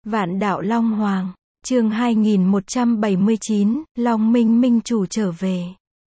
Vạn đạo Long Hoàng, chương 2179, Long Minh Minh chủ trở về.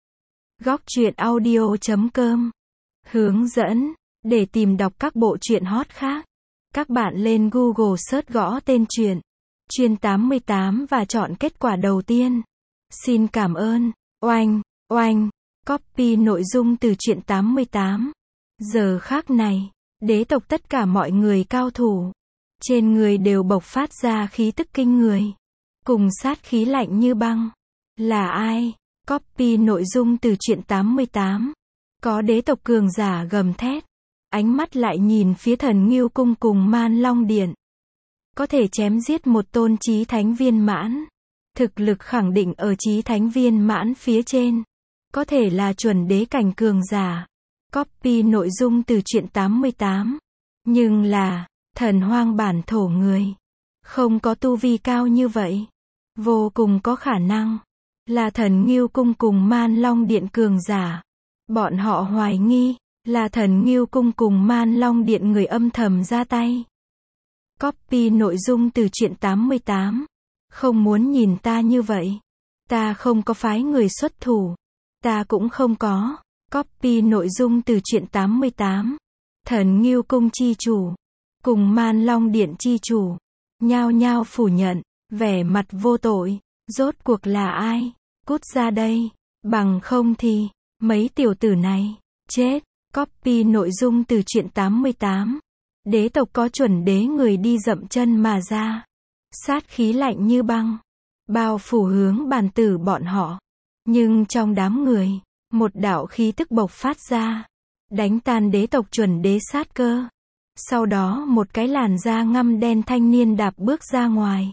Góc truyện audio.com. Hướng dẫn, để tìm đọc các bộ truyện hot khác, các bạn lên Google search gõ tên truyện, Truyện 88 và chọn kết quả đầu tiên. Xin cảm ơn, oanh, oanh, copy nội dung từ Truyện 88. Giờ khắc này, đế tộc tất cả mọi người cao thủ. Trên người đều bộc phát ra khí tức kinh người. Cùng sát khí lạnh như băng. Là ai? Copy nội dung từ Truyện 88. Có đế tộc cường giả gầm thét. Ánh mắt lại nhìn phía Thần Ngưu Cung cùng Man Long Điện. Có thể chém giết một tôn chí thánh viên mãn. Thực lực khẳng định ở chí thánh viên mãn phía trên. Có thể là chuẩn đế cảnh cường giả. Copy nội dung từ Truyện 88. Nhưng là thần hoang bản thổ người. Không có tu vi cao như vậy. Vô cùng có khả năng là Thần Ngưu Cung cùng Man Long Điện cường giả. Bọn họ hoài nghi là Thần Ngưu Cung cùng Man Long Điện người âm thầm ra tay. Copy nội dung từ Truyện 88. Không muốn nhìn ta như vậy. Ta không có phái người xuất thủ. Ta cũng không có. Copy nội dung từ Truyện 88. Thần Ngưu Cung chi chủ cùng Man Long Điện chi chủ nhao nhao phủ nhận, vẻ mặt vô tội. Rốt cuộc là ai? Cút ra đây, bằng không thì mấy tiểu tử này chết. Copy nội dung từ Truyện 88. Đế tộc có chuẩn đế người đi dậm chân mà ra. Sát khí lạnh như băng, bao phủ hướng bàn tử bọn họ. Nhưng trong đám người, một đạo khí tức bộc phát ra, đánh tan đế tộc chuẩn đế sát cơ. Sau đó một cái làn da ngăm đen thanh niên đạp bước ra ngoài.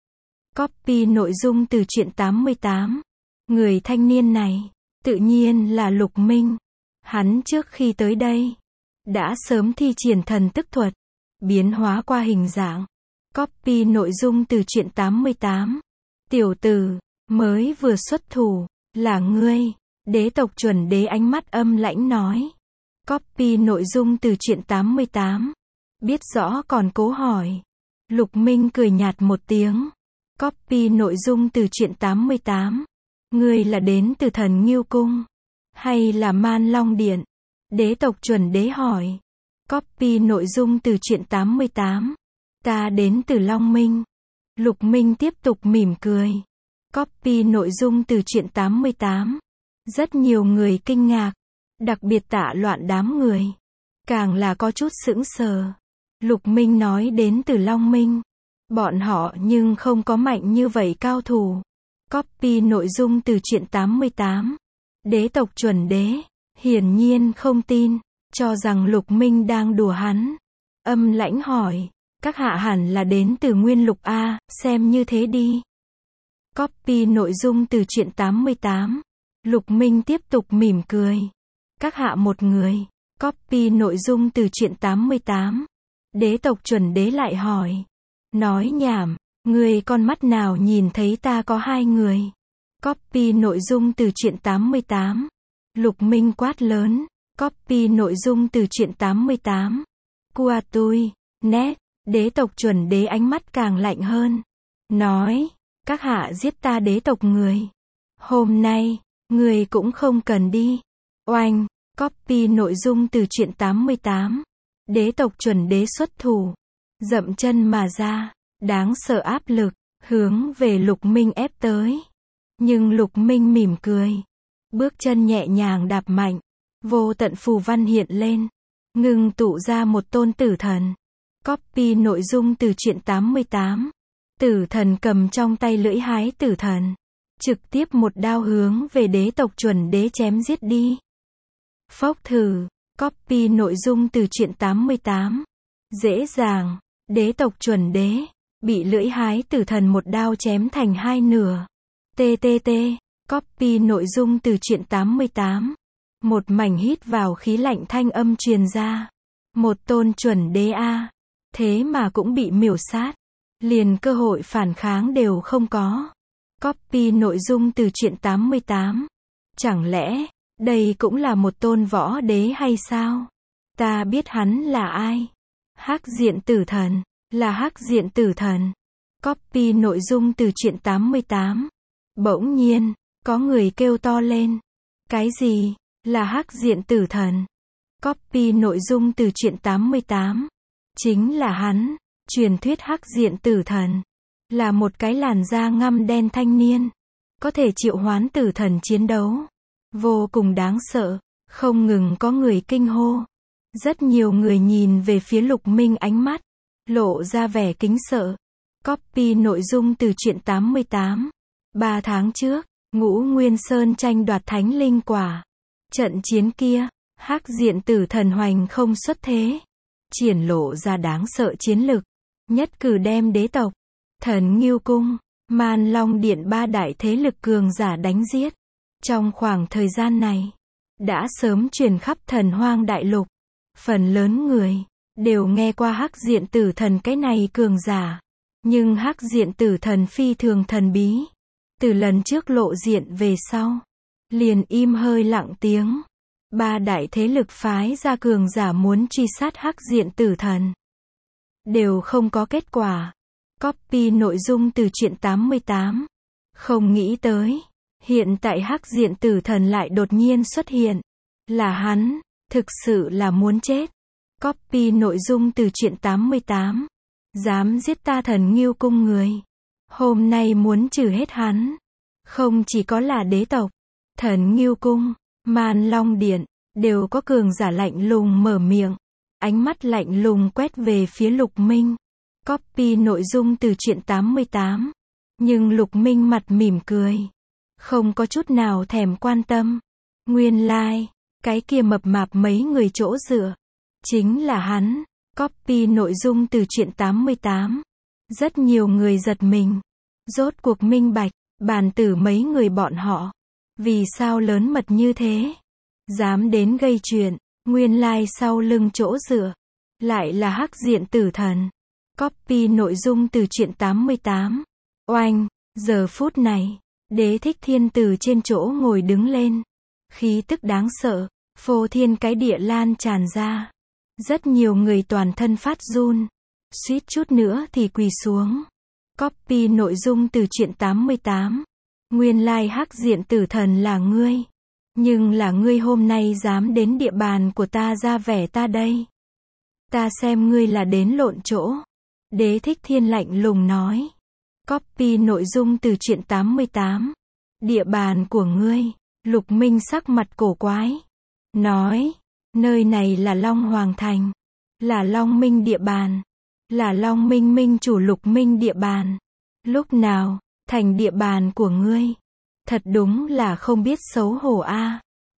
Copy nội dung từ Truyện 88. Người thanh niên này, tự nhiên là Lục Minh. Hắn trước khi tới đây, đã sớm thi triển thần tức thuật, biến hóa qua hình dạng. Copy nội dung từ Truyện 88. Tiểu tử, mới vừa xuất thủ, là ngươi. Đế tộc chuẩn đế ánh mắt âm lãnh nói. Copy nội dung từ Truyện 88. Biết rõ còn cố hỏi. Lục Minh cười nhạt một tiếng. Copy nội dung từ Truyện 88. Ngươi là đến từ Thần Ngưu Cung hay là Man Long Điện? Đế tộc chuẩn đế hỏi. Copy nội dung từ Truyện 88. Ta đến từ Long Minh. Lục Minh tiếp tục mỉm cười. Copy nội dung từ Truyện 88. Rất nhiều người kinh ngạc, đặc biệt Tạ Loạn đám người, càng là có chút sững sờ. Lục Minh nói đến từ Long Minh, bọn họ nhưng không có mạnh như vậy cao thủ. Copy nội dung từ Truyện 88. Đế tộc chuẩn đế, hiển nhiên không tin, cho rằng Lục Minh đang đùa hắn. Âm lãnh hỏi, các hạ hẳn là đến từ Nguyên Lục A, xem như thế đi. Copy nội dung từ Truyện 88. Lục Minh tiếp tục mỉm cười. Các hạ một người. Copy nội dung từ Truyện 88. Đế tộc chuẩn đế lại hỏi. Nói nhảm, người con mắt nào nhìn thấy ta có hai người? Copy nội dung từ Truyện 88. Lục Minh quát lớn. Copy nội dung từ Truyện 88. Cua tui, nét. Đế tộc chuẩn đế ánh mắt càng lạnh hơn. Nói, các hạ giết ta đế tộc người. Hôm nay, người cũng không cần đi. Oanh, copy nội dung từ Truyện 88. Đế tộc chuẩn đế xuất thủ. Dậm chân mà ra. Đáng sợ áp lực, hướng về Lục Minh ép tới. Nhưng Lục Minh mỉm cười. Bước chân nhẹ nhàng đạp mạnh. Vô tận phù văn hiện lên. Ngưng tụ ra một tôn tử thần. Copy nội dung từ Truyện 88. Tử thần cầm trong tay lưỡi hái tử thần. Trực tiếp một đao hướng về đế tộc chuẩn đế chém giết đi. Phốc thử. Copy nội dung từ Truyện 88. Dễ dàng. Đế tộc chuẩn đế bị lưỡi hái tử thần một đao chém thành hai nửa. TTT. Copy nội dung từ Truyện 88. Một mảnh hít vào khí lạnh thanh âm truyền ra. Một tôn chuẩn đế A. Thế mà cũng bị miểu sát. Liền cơ hội phản kháng đều không có. Copy nội dung từ Truyện 88. Chẳng lẽ, đây cũng là một tôn võ đế hay sao? Ta biết hắn là ai. Hắc diện tử thần. Là Hắc diện tử thần. Copy nội dung từ truyện 88. Bỗng nhiên, có người kêu to lên. Cái gì? Là Hắc Diện Tử Thần. Copy nội dung từ truyện 88. Chính là hắn. Truyền thuyết Hắc Diện Tử Thần là một cái làn da ngăm đen thanh niên, có thể triệu hoán tử thần chiến đấu. Vô cùng đáng sợ, không ngừng có người kinh hô. Rất nhiều người nhìn về phía Lục Minh, ánh mắt lộ ra vẻ kính sợ. Copy nội dung từ truyện 88. 3 tháng trước, Ngũ Nguyên Sơn tranh đoạt Thánh Linh Quả. Trận chiến kia, Hắc Diện Tử Thần hoành không xuất thế, triển lộ ra đáng sợ chiến lực, nhất cử đem đế tộc, Thần Ngưu Cung, Man Long Điện 3 đại thế lực cường giả đánh giết. Trong khoảng thời gian này, đã sớm truyền khắp Thần Hoang Đại Lục. Phần lớn người đều nghe qua Hắc Diện Tử Thần cái này cường giả. Nhưng Hắc Diện Tử Thần phi thường thần bí. Từ lần trước lộ diện về sau, liền im hơi lặng tiếng. 3 đại thế lực phái ra cường giả muốn truy sát Hắc Diện Tử Thần, đều không có kết quả. Copy nội dung từ truyện 88. Không nghĩ tới, hiện tại Hắc Diện Tử Thần lại đột nhiên xuất hiện. Là hắn, thực sự là muốn chết. Copy nội dung từ truyện 88. Dám giết ta Thần Ngưu Cung người, hôm nay muốn trừ hết hắn. Không chỉ có là đế tộc, Thần Ngưu Cung, Man Long Điện, đều có cường giả lạnh lùng mở miệng. Ánh mắt lạnh lùng quét về phía Lục Minh. Copy nội dung từ truyện 88. Nhưng Lục Minh mặt mỉm cười, không có chút nào thèm quan tâm. Nguyên lai, cái kia mập mạp mấy người chỗ dựa, chính là hắn. Copy nội dung từ truyện 88. Rất nhiều người giật mình. Rốt cuộc minh bạch, bàn tử mấy người bọn họ, vì sao lớn mật như thế, dám đến gây chuyện. Nguyên lai sau lưng chỗ dựa, lại là Hắc Diện Tử Thần. Copy nội dung từ truyện 88. Oanh, giờ phút này, Đế Thích Thiên từ trên chỗ ngồi đứng lên. Khí tức đáng sợ, phô thiên cái địa lan tràn ra. Rất nhiều người toàn thân phát run, suýt chút nữa thì quỳ xuống. Copy nội dung từ truyện 88. Nguyên lai Hắc Diện Tử Thần là ngươi. Nhưng là ngươi hôm nay dám đến địa bàn của ta ra vẻ ta đây. Ta xem ngươi là đến lộn chỗ. Đế Thích Thiên lạnh lùng nói. Copy nội dung từ truyện 88. Địa bàn của ngươi. Lục Minh sắc mặt cổ quái, nói, nơi này là Long Hoàng Thành, là Long Minh địa bàn, là Long Minh Minh chủ Lục Minh địa bàn. Lúc nào thành địa bàn của ngươi? Thật đúng là không biết xấu hổ a.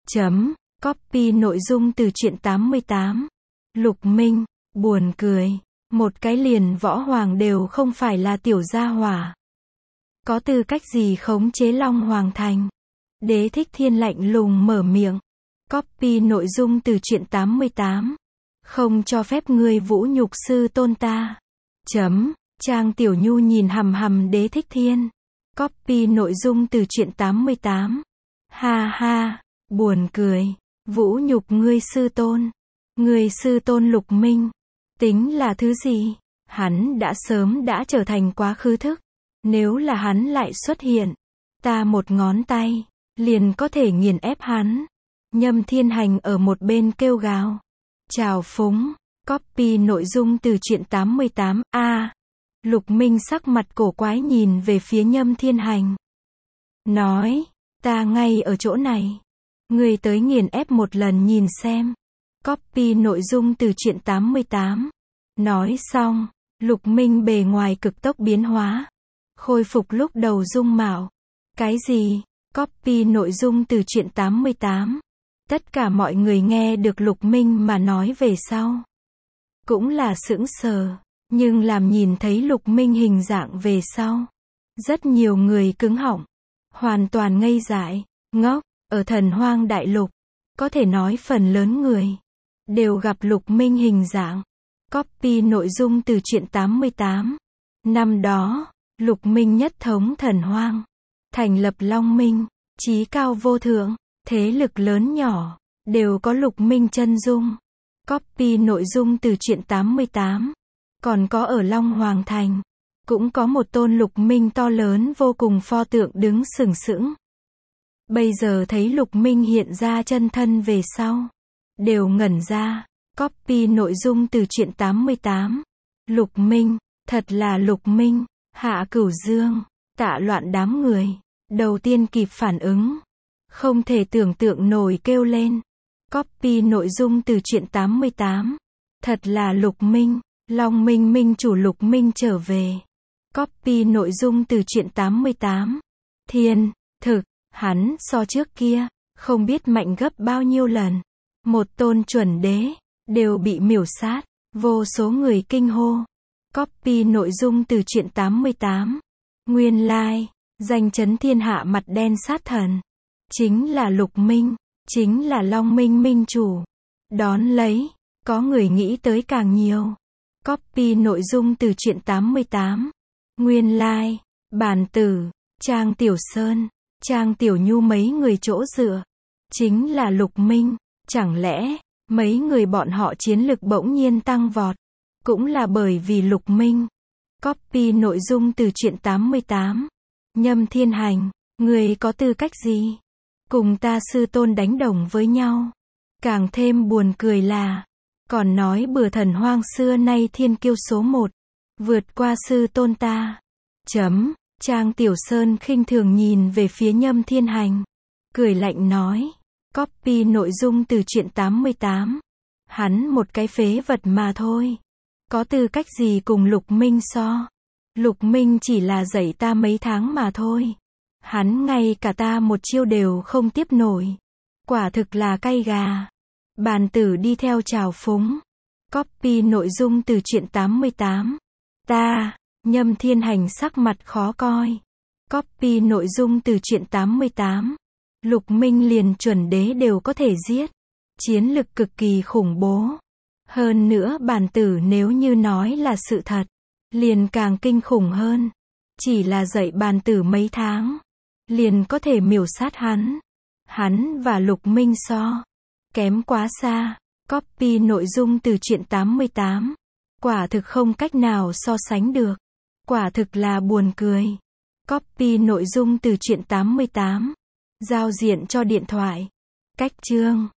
Copy nội dung từ truyện 88. Lục Minh, buồn cười, một cái liền võ hoàng đều không phải là tiểu gia hỏa, có tư cách gì khống chế Long Hoàng Thành? Đế Thích Thiên lạnh lùng mở miệng. Copy nội dung từ truyện 88. Không cho phép ngươi vũ nhục sư tôn ta. Trang Tiểu Nhu nhìn hằm hằm Đế Thích Thiên. Copy nội dung từ truyện 88. Ha ha, buồn cười, vũ nhục ngươi sư tôn. Ngươi sư tôn Lục Minh, tính là thứ gì? Hắn đã sớm đã trở thành quá khứ thức. Nếu là hắn lại xuất hiện, ta một ngón tay liền có thể nghiền ép hắn. Nhâm Thiên Hành ở một bên kêu gào, trào phúng. Copy nội dung từ truyện 88. Lục Minh sắc mặt cổ quái nhìn về phía Nhâm Thiên Hành, nói, ta ngay ở chỗ này, ngươi tới nghiền ép một lần nhìn xem. Copy nội dung từ truyện 88. Nói xong, Lục Minh bề ngoài cực tốc biến hóa, khôi phục lúc đầu dung mạo. Cái gì? Copy nội dung từ truyện 88. Tất cả mọi người nghe được Lục Minh mà nói về sau, cũng là sững sờ, nhưng làm nhìn thấy Lục Minh hình dạng về sau, rất nhiều người cứng họng, hoàn toàn ngây dại, ngốc. Ở Thần Hoang Đại Lục, có thể nói phần lớn người đều gặp Lục Minh hình dạng. Copy nội dung từ truyện 88. Năm đó, Lục Minh nhất thống Thần Hoang, thành lập Long Minh, chí cao vô thượng, thế lực lớn nhỏ đều có Lục Minh chân dung. Copy nội dung từ truyện 88. Còn có ở Long Hoàng Thành, cũng có một tôn Lục Minh to lớn vô cùng pho tượng đứng sừng sững. Bây giờ thấy Lục Minh hiện ra chân thân về sau, đều ngẩn ra. Copy nội dung từ truyện 88. Lục Minh, thật là Lục Minh. Hạ Cửu Dương, Tạ Loạn đám người đầu tiên kịp phản ứng, không thể tưởng tượng nổi kêu lên. Copy nội dung từ truyện 88. Thật là Lục Minh, Long Minh Minh chủ Lục Minh trở về. Copy nội dung từ truyện 88. Thiên, thực, hắn so trước kia, không biết mạnh gấp bao nhiêu lần. Một tôn chuẩn đế, đều bị miểu sát, vô số người kinh hô. Copy nội dung từ truyện 88. Nguyên lai, danh chấn thiên hạ mặt đen sát thần, chính là Lục Minh, chính là Long Minh Minh chủ. Đón lấy, có người nghĩ tới càng nhiều. Copy nội dung từ truyện 88. Nguyên lai, Bàn Tử, Trang Tiểu Sơn, Trang Tiểu Nhu mấy người chỗ dựa, chính là Lục Minh. Chẳng lẽ, mấy người bọn họ chiến lực bỗng nhiên tăng vọt, cũng là bởi vì Lục Minh. Copy nội dung từ truyện 88. Nhâm Thiên Hành, người có tư cách gì cùng ta sư tôn đánh đồng với nhau? Càng thêm buồn cười là, còn nói bừa thần hoang xưa nay thiên kiêu số 1, vượt qua sư tôn ta. Trang Tiểu Sơn khinh thường nhìn về phía Nhâm Thiên Hành, cười lạnh nói. Copy nội dung từ truyện 88. Hắn một cái phế vật mà thôi, có tư cách gì cùng Lục Minh so? Lục Minh chỉ là dạy ta mấy tháng mà thôi, hắn ngay cả ta một chiêu đều không tiếp nổi, quả thực là cay gà. Bàn Tử đi theo trào phúng. Copy nội dung từ truyện 88. Nhâm Thiên Hành sắc mặt khó coi. Copy nội dung từ truyện 88. Lục Minh liền chuẩn đế đều có thể giết, chiến lực cực kỳ khủng bố. Hơn nữa Bàn Tử nếu như nói là sự thật, liền càng kinh khủng hơn. Chỉ là dạy Bàn Tử mấy tháng, liền có thể miểu sát hắn. Hắn và Lục Minh so, kém quá xa. Copy nội dung từ truyện 88. Quả thực không cách nào so sánh được. Quả thực là buồn cười. Copy nội dung từ truyện 88. Giao diện cho điện thoại. Cách chương